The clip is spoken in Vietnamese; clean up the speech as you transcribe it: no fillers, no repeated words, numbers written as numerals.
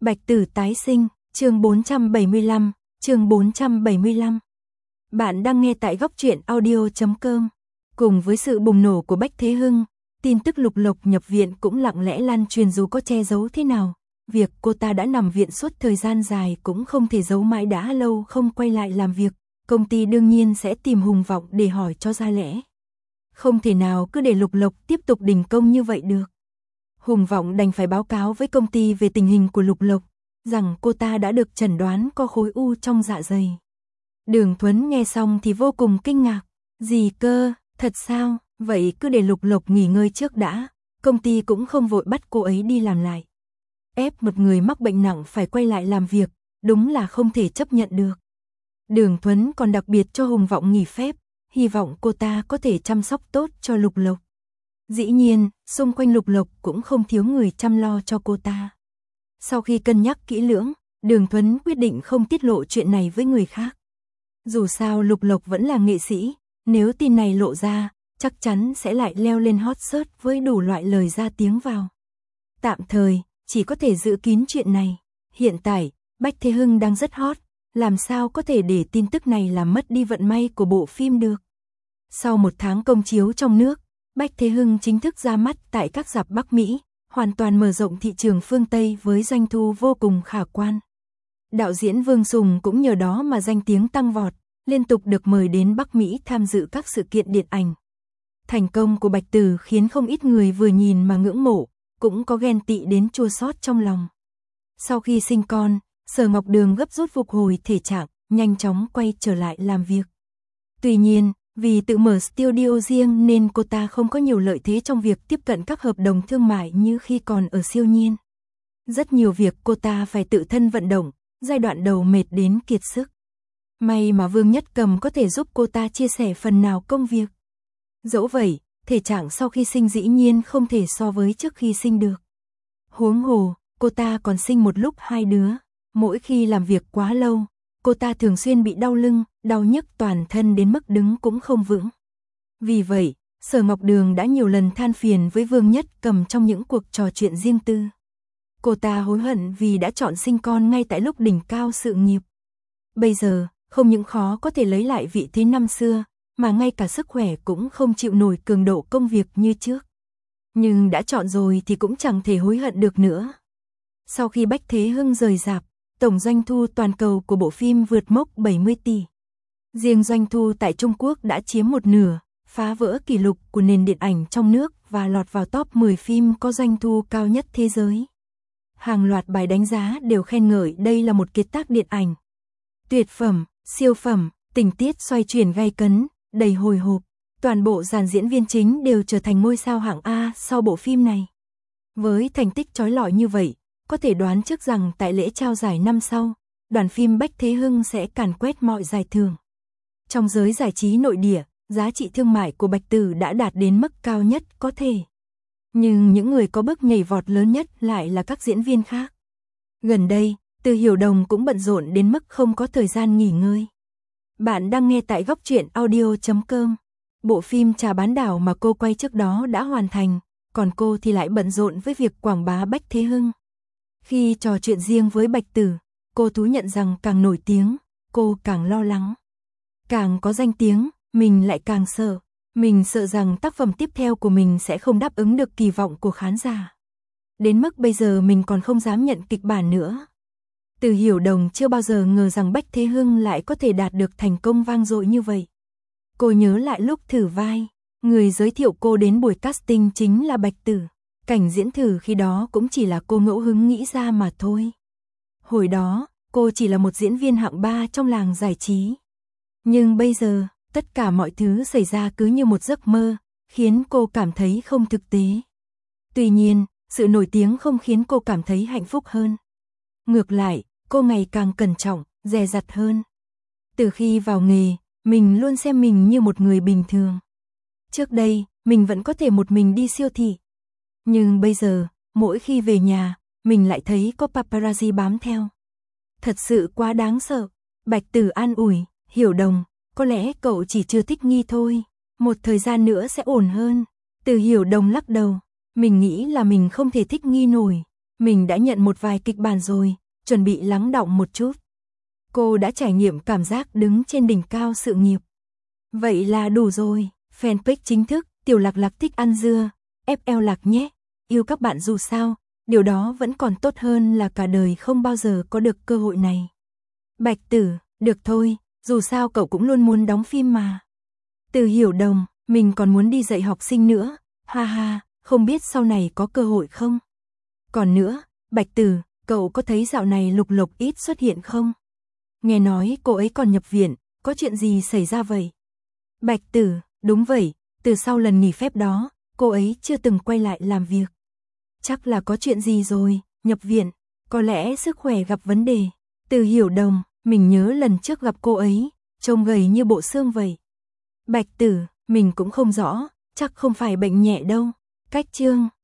Bạch Tử tái sinh, chương 475, chương 475. Bạn đang nghe tại góc truyện audio.com. Cùng với sự bùng nổ của Bách Thế Hưng, tin tức Lục Lộc nhập viện cũng lặng lẽ lan truyền dù có che giấu thế nào. Việc cô ta đã nằm viện suốt thời gian dài cũng không thể giấu mãi, đã lâu không quay lại làm việc. Công ty đương nhiên sẽ tìm Hùng Vọng để hỏi cho ra lẽ. Không thể nào cứ để Lục Lộc tiếp tục đình công như vậy được. Hùng Vọng đành phải báo cáo với công ty về tình hình của Lục Lộc, rằng cô ta đã được chẩn đoán có khối u trong dạ dày. Đường Thuấn nghe xong thì vô cùng kinh ngạc. Gì cơ, thật sao, vậy cứ để Lục Lộc nghỉ ngơi trước đã, công ty cũng không vội bắt cô ấy đi làm lại. Ép một người mắc bệnh nặng phải quay lại làm việc, đúng là không thể chấp nhận được. Đường Thuấn còn đặc biệt cho Hùng Vọng nghỉ phép, hy vọng cô ta có thể chăm sóc tốt cho Lục Lộc. Dĩ nhiên, xung quanh Lục Lộc cũng không thiếu người chăm lo cho cô ta. Sau khi cân nhắc kỹ lưỡng, Đường Thuấn quyết định không tiết lộ chuyện này với người khác. Dù sao Lục Lộc vẫn là nghệ sĩ, nếu tin này lộ ra, chắc chắn sẽ lại leo lên hot search với đủ loại lời ra tiếng vào. Tạm thời, chỉ có thể giữ kín chuyện này. Hiện tại, Bách Thế Hưng đang rất hot, làm sao có thể để tin tức này làm mất đi vận may của bộ phim được. Sau một tháng công chiếu trong nước, Bách Thế Hưng chính thức ra mắt tại các rạp Bắc Mỹ, hoàn toàn mở rộng thị trường phương Tây với doanh thu vô cùng khả quan. Đạo diễn Vương Sùng cũng nhờ đó mà danh tiếng tăng vọt, liên tục được mời đến Bắc Mỹ tham dự các sự kiện điện ảnh. Thành công của Bạch Tử khiến không ít người vừa nhìn mà ngưỡng mộ, cũng có ghen tị đến chua xót trong lòng. Sau khi sinh con, Sở Ngọc Đường gấp rút phục hồi thể trạng, nhanh chóng quay trở lại làm việc. Tuy nhiên, vì tự mở studio riêng nên cô ta không có nhiều lợi thế trong việc tiếp cận các hợp đồng thương mại như khi còn ở Siêu Nhiên. Rất nhiều việc cô ta phải tự thân vận động, giai đoạn đầu mệt đến kiệt sức. May mà Vương Nhất Cầm có thể giúp cô ta chia sẻ phần nào công việc. Dẫu vậy, thể trạng sau khi sinh dĩ nhiên không thể so với trước khi sinh được. Huống hồ, cô ta còn sinh một lúc hai đứa. Mỗi khi làm việc quá lâu, cô ta thường xuyên bị đau lưng, đau nhức toàn thân đến mức đứng cũng không vững. Vì vậy, Sở Ngọc Đường đã nhiều lần than phiền với Vương Nhất Cầm trong những cuộc trò chuyện riêng tư. Cô ta hối hận vì đã chọn sinh con ngay tại lúc đỉnh cao sự nghiệp. Bây giờ, không những khó có thể lấy lại vị thế năm xưa, mà ngay cả sức khỏe cũng không chịu nổi cường độ công việc như trước. Nhưng đã chọn rồi thì cũng chẳng thể hối hận được nữa. Sau khi Bách Thế Hưng rời rạp, tổng doanh thu toàn cầu của bộ phim vượt mốc 70 tỷ. Riêng doanh thu tại Trung Quốc đã chiếm một nửa, phá vỡ kỷ lục của nền điện ảnh trong nước và lọt vào top 10 phim có doanh thu cao nhất thế giới. Hàng loạt bài đánh giá đều khen ngợi đây là một kiệt tác điện ảnh. Tuyệt phẩm, siêu phẩm, tình tiết xoay chuyển gay cấn, đầy hồi hộp. Toàn bộ dàn diễn viên chính đều trở thành ngôi sao hạng A sau bộ phim này. Với thành tích chói lọi như vậy, có thể đoán trước rằng tại lễ trao giải năm sau, đoàn phim Bách Thế Hưng sẽ càn quét mọi giải thưởng. Trong giới giải trí nội địa, giá trị thương mại của Bạch Tử đã đạt đến mức cao nhất có thể. Nhưng những người có bước nhảy vọt lớn nhất lại là các diễn viên khác. Gần đây, Từ Hiểu Đồng cũng bận rộn đến mức không có thời gian nghỉ ngơi. Bạn đang nghe tại góc truyện audio.com. Bộ phim Trà Bán Đảo mà cô quay trước đó đã hoàn thành, còn cô thì lại bận rộn với việc quảng bá Bách Thế Hưng. Khi trò chuyện riêng với Bạch Tử, cô thú nhận rằng càng nổi tiếng, cô càng lo lắng. Càng có danh tiếng, mình lại càng sợ. Mình sợ rằng tác phẩm tiếp theo của mình sẽ không đáp ứng được kỳ vọng của khán giả. Đến mức bây giờ mình còn không dám nhận kịch bản nữa. Từ Hiểu Đồng chưa bao giờ ngờ rằng Bách Thế Hưng lại có thể đạt được thành công vang dội như vậy. Cô nhớ lại lúc thử vai, người giới thiệu cô đến buổi casting chính là Bạch Tử. Cảnh diễn thử khi đó cũng chỉ là cô ngẫu hứng nghĩ ra mà thôi. Hồi đó, cô chỉ là một diễn viên hạng 3 trong làng giải trí. Nhưng bây giờ, tất cả mọi thứ xảy ra cứ như một giấc mơ, khiến cô cảm thấy không thực tế. Tuy nhiên, sự nổi tiếng không khiến cô cảm thấy hạnh phúc hơn. Ngược lại, cô ngày càng cẩn trọng, dè dặt hơn. Từ khi vào nghề, mình luôn xem mình như một người bình thường. Trước đây, mình vẫn có thể một mình đi siêu thị. Nhưng bây giờ, mỗi khi về nhà, mình lại thấy có paparazzi bám theo. Thật sự quá đáng sợ. Bạch Tử an ủi, Hiểu Đồng, có lẽ cậu chỉ chưa thích nghi thôi. Một thời gian nữa sẽ ổn hơn. Từ Hiểu Đồng lắc đầu, mình nghĩ là mình không thể thích nghi nổi. mình đã nhận một vài kịch bản rồi, chuẩn bị lắng đọng một chút. Cô đã trải nghiệm cảm giác đứng trên đỉnh cao sự nghiệp. Vậy là đủ rồi, fanpage chính thức, Tiểu Lạc Lạc thích ăn dưa, FL Lạc nhé, yêu các bạn dù sao, điều đó vẫn còn tốt hơn là cả đời không bao giờ có được cơ hội này. Bạch Tử, được thôi, dù sao cậu cũng luôn muốn đóng phim mà. Từ Hiểu Đồng, mình còn muốn đi dạy học sinh nữa, ha ha, không biết sau này có cơ hội không? Còn nữa, Bạch Tử, cậu có thấy dạo này Lục Lộc ít xuất hiện không? Nghe nói cô ấy còn nhập viện, có chuyện gì xảy ra vậy? Bạch Tử, đúng vậy, từ sau lần nghỉ phép đó, cô ấy chưa từng quay lại làm việc. Chắc là có chuyện gì rồi, nhập viện, có lẽ sức khỏe gặp vấn đề. Từ Hiểu Đồng, mình nhớ lần trước gặp cô ấy, trông gầy như bộ xương vậy. Bạch Tử, mình cũng không rõ, chắc không phải bệnh nhẹ đâu. Cách Chương